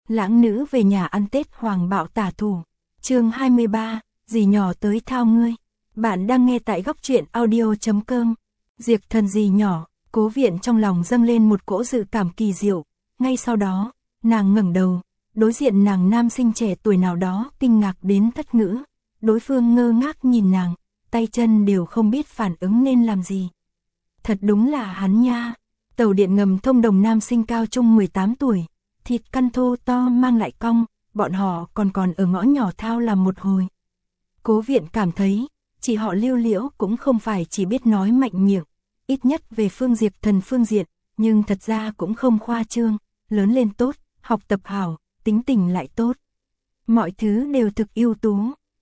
lãng nữ về nhà ăn Tết hoàng bạo tả thủ. Chương 23, dì nhỏ tới thao ngươi. Bạn đang nghe tại góc truyện audio.com. Diệp Thần dì nhỏ, Cố Viện trong lòng dâng lên một cỗ dự cảm kỳ diệu. Ngay sau đó, nàng ngẩng đầu, đối diện nàng nam sinh trẻ tuổi nào đó kinh ngạc đến thất ngữ. Đối phương ngơ ngác nhìn nàng, tay chân đều không biết phản ứng nên làm gì. Thật đúng là hắn nha. Tàu điện ngầm thông đồng nam sinh cao trung 18 tuổi, thịt căn thô to mang lại cong, bọn họ còn ở ngõ nhỏ thao làm một hồi. Cố Viện cảm thấy, chị họ Lưu Liễu cũng không phải chỉ biết nói mạnh miệng, ít nhất về phương Diệp Thần phương diện, nhưng thật ra cũng không khoa trương, lớn lên tốt, học tập hảo, tính tình lại tốt. Mọi thứ đều thực ưu tú,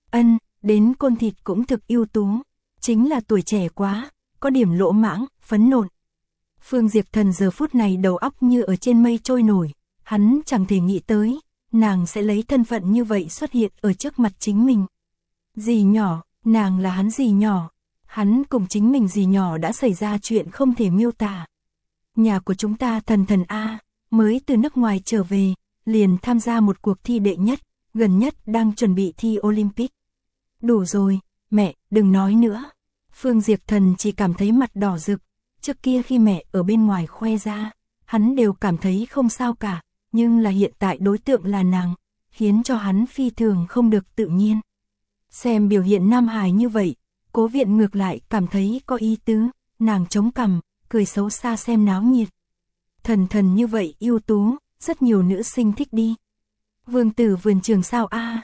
đến côn thịt cũng thực ưu tú, chính là tuổi trẻ quá, có điểm lỗ mãng, phấn nộn. Phương Diệp Thần giờ phút này đầu óc như ở trên mây trôi nổi, hắn chẳng thể nghĩ tới, nàng sẽ lấy thân phận như vậy xuất hiện ở trước mặt chính mình. Dì nhỏ, nàng là hắn dì nhỏ, hắn cùng chính mình dì nhỏ đã xảy ra chuyện không thể miêu tả. Nhà của chúng ta Thần Thần A, mới từ nước ngoài trở về, liền tham gia một cuộc thi đệ nhất, gần nhất đang chuẩn bị thi Olympic. Đủ rồi, mẹ, đừng nói nữa. Phương Diệp Thần chỉ cảm thấy mặt đỏ rực, trước kia khi mẹ ở bên ngoài khoe ra, hắn đều cảm thấy không sao cả, nhưng là hiện tại đối tượng là nàng, khiến cho hắn phi thường không được tự nhiên. Xem biểu hiện nam hài như vậy, Cố Viện ngược lại cảm thấy có ý tứ, nàng chống cằm, cười xấu xa xem náo nhiệt. Thần Thần như vậy ưu tú, rất nhiều nữ sinh thích đi. Vương tử vườn trường sao a?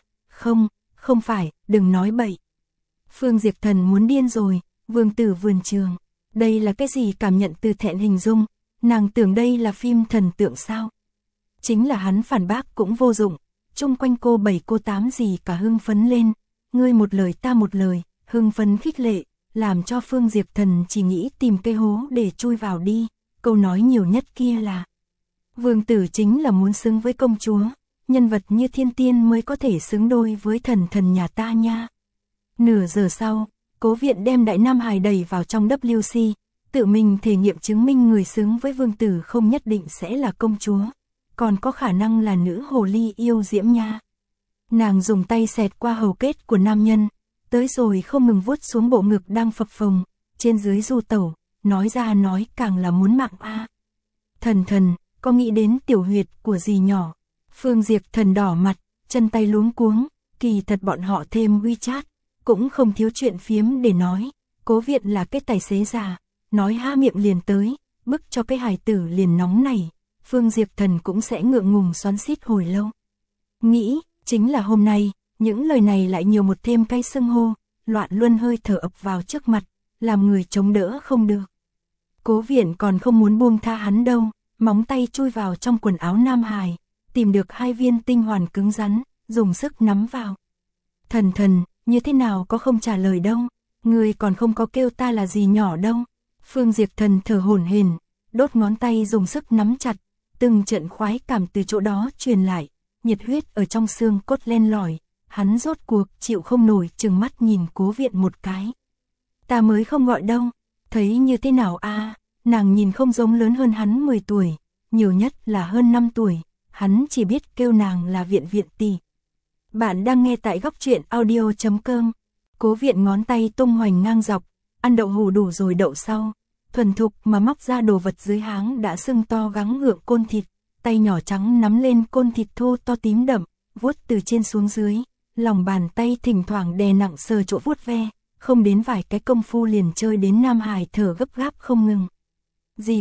Không phải, đừng nói bậy. Phương Diệp Thần muốn điên rồi, vương tử vườn trường. Đây là cái gì cảm nhận từ thẹn hình dung, nàng tưởng đây là phim thần tượng sao? Chính là hắn phản bác cũng vô dụng, chung quanh cô 7 cô 8 gì cả hưng phấn lên, ngươi một lời ta một lời, hưng phấn khích lệ, làm cho Phương Diệp Thần chỉ nghĩ tìm cây hố để chui vào đi, câu nói nhiều nhất kia là vương tử chính là muốn xứng với công chúa, nhân vật như thiên tiên mới có thể xứng đôi với thần thần nhà ta nha. Nửa giờ sau, Cố Viện đem đại nam hài đẩy vào trong WC, tự mình thể nghiệm chứng minh người xứng với vương tử không nhất định sẽ là công chúa, còn có khả năng là nữ hồ ly yêu diễm nha. Nàng dùng tay xẹt qua hầu kết của nam nhân, tới rồi không ngừng vuốt xuống bộ ngực đang phập phồng, trên dưới du tẩu, nói ra nói càng là muốn mạng a. Thần Thần, có nghĩ đến tiểu huyệt của dì nhỏ? Phương Diệp Thần đỏ mặt, chân tay luống cuống, kỳ thật bọn họ thêm WeChat, cũng không thiếu chuyện phiếm để nói. Cố Viện là cái tài xế già, nói há miệng liền tới, bức cho cái hài tử liền nóng này. Phương Diệp Thần cũng sẽ ngượng ngùng xoắn xít hồi lâu. Nghĩ, chính là hôm nay, những lời này lại nhiều một thêm cái xưng hô, loạn luân hơi thở ập vào trước mặt, làm người chống đỡ không được. Cố Viện còn không muốn buông tha hắn đâu, móng tay chui vào trong quần áo nam hài, tìm được 2 viên tinh hoàn cứng rắn, dùng sức nắm vào. Thần Thần, như thế nào có không trả lời đâu, người còn không có kêu ta là gì nhỏ đâu. Phương Diệp Thần thở hổn hển, đốt ngón tay dùng sức nắm chặt, từng trận khoái cảm từ chỗ đó truyền lại, nhiệt huyết ở trong xương cốt len lỏi, hắn rốt cuộc chịu không nổi trừng mắt nhìn Cố Viện một cái. Ta mới không gọi đâu, thấy như thế nào a? Nàng nhìn không giống lớn hơn hắn 10 tuổi, nhiều nhất là hơn 5 tuổi, hắn chỉ biết kêu nàng là Viện Viện tỷ. Bạn đang nghe tại góc truyện audio.com. Cố Viện ngón tay tung hoành ngang dọc, ăn đậu hủ đủ rồi đậu sau, thuần thục mà móc ra đồ vật dưới háng đã sưng to gắng gượng côn thịt, tay nhỏ trắng nắm lên côn thịt thô to tím đậm, vuốt từ trên xuống dưới, lòng bàn tay thỉnh thoảng đè nặng sờ chỗ vuốt ve, không đến vài cái công phu liền chơi đến nam hài thở gấp gáp không ngừng. Dì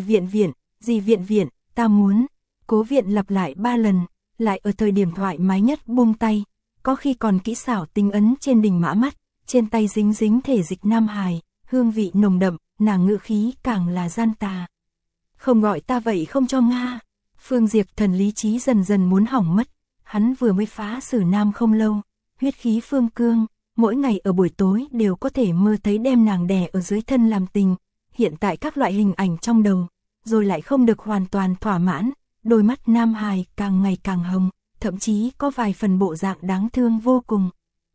Viện Viện, ta muốn. Cố Viện lặp lại 3 lần, lại ở thời điểm thoải mái nhất buông tay, có khi còn kỹ xảo tinh ấn trên đỉnh mã mắt, trên tay dính dính thể dịch nam hài, hương vị nồng đậm, nàng ngữ khí càng là gian tà. Không gọi ta vậy không cho Nga. Phương Diệp Thần lý trí dần dần muốn hỏng mất, hắn vừa mới phá xử nam không lâu, huyết khí phương cương, mỗi ngày ở buổi tối đều có thể mơ thấy đem nàng đè ở dưới thân làm tình, hiện tại các loại hình ảnh trong đầu, rồi lại không được hoàn toàn thỏa mãn, đôi mắt nam hài càng ngày càng hồng, thậm chí có vài phần bộ dạng đáng thương vô cùng.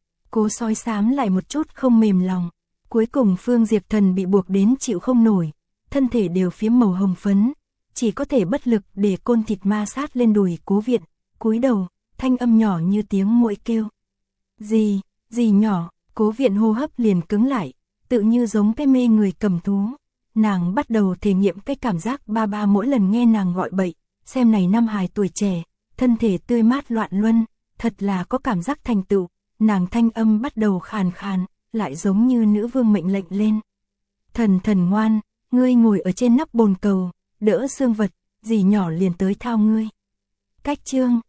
Cố soi sám lại một chút không mềm lòng, cuối cùng Phương Diệp Thần bị buộc đến chịu không nổi, thân thể đều phiếm màu hồng phấn, chỉ có thể bất lực để côn thịt ma sát lên đùi Cố Viện, cúi đầu, thanh âm nhỏ như tiếng muỗi kêu. Dì nhỏ, Cố Viện hô hấp liền cứng lại, tự như giống cái mê người cầm thú. Nàng bắt đầu thể nghiệm cái cảm giác ba mỗi lần nghe nàng gọi bậy, xem này nam hài tuổi trẻ, thân thể tươi mát loạn luân, thật là có cảm giác thành tựu, nàng thanh âm bắt đầu khàn khàn, lại giống như nữ vương mệnh lệnh lên. Thần ngoan, ngươi ngồi ở trên nắp bồn cầu, đỡ xương vật, dì nhỏ liền tới thao ngươi. Cách chương